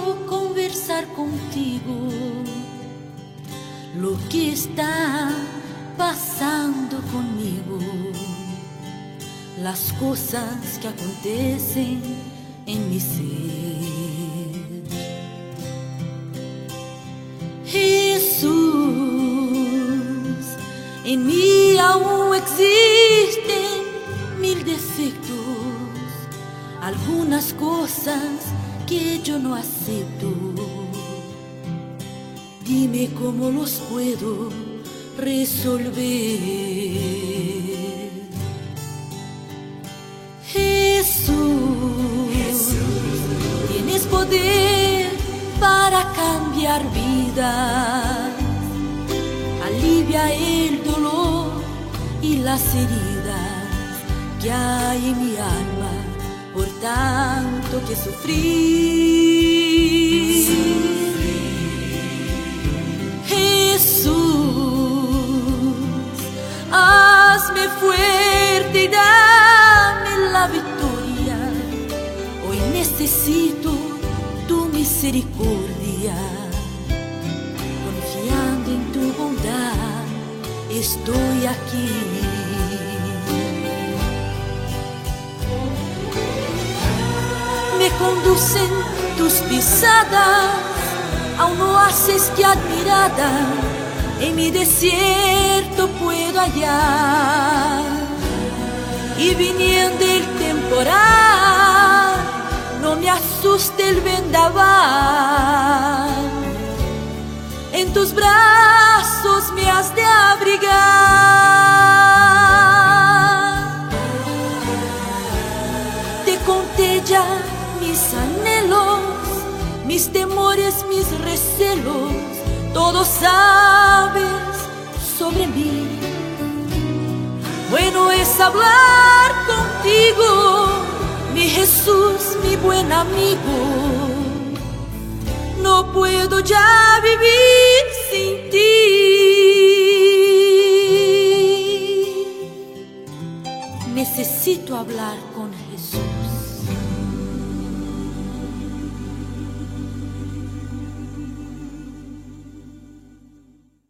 quiero conversar contigo lo que está pasando conmigo, las cosas que acontecen en mi ser. Jesús, en mí aún existen mil defectos, algunas cosas que yo no acepto. Dime cómo los puedo resolver. Jesús, tienes poder para cambiar vidas, alivia el dolor y las heridas que hay en mi alma por tanto que sufrí. Jesús, hazme fuerte y dame la victoria. Hoy necesito tu misericordia. Confiando en tu bondad, estoy aquí. Me conducen tus pisadas, aún no haces que admirada en mi desierto puedo hallar. Y viniendo el temporal, no me asuste el vendaval. En tus brazos me has de abrigar. Te conté ya mis anhelos, mis temores, mis recelos, todo sabes sobre mí. Bueno es hablar contigo, mi Jesús, mi buen amigo. No puedo ya vivir sin ti. Necesito hablarte.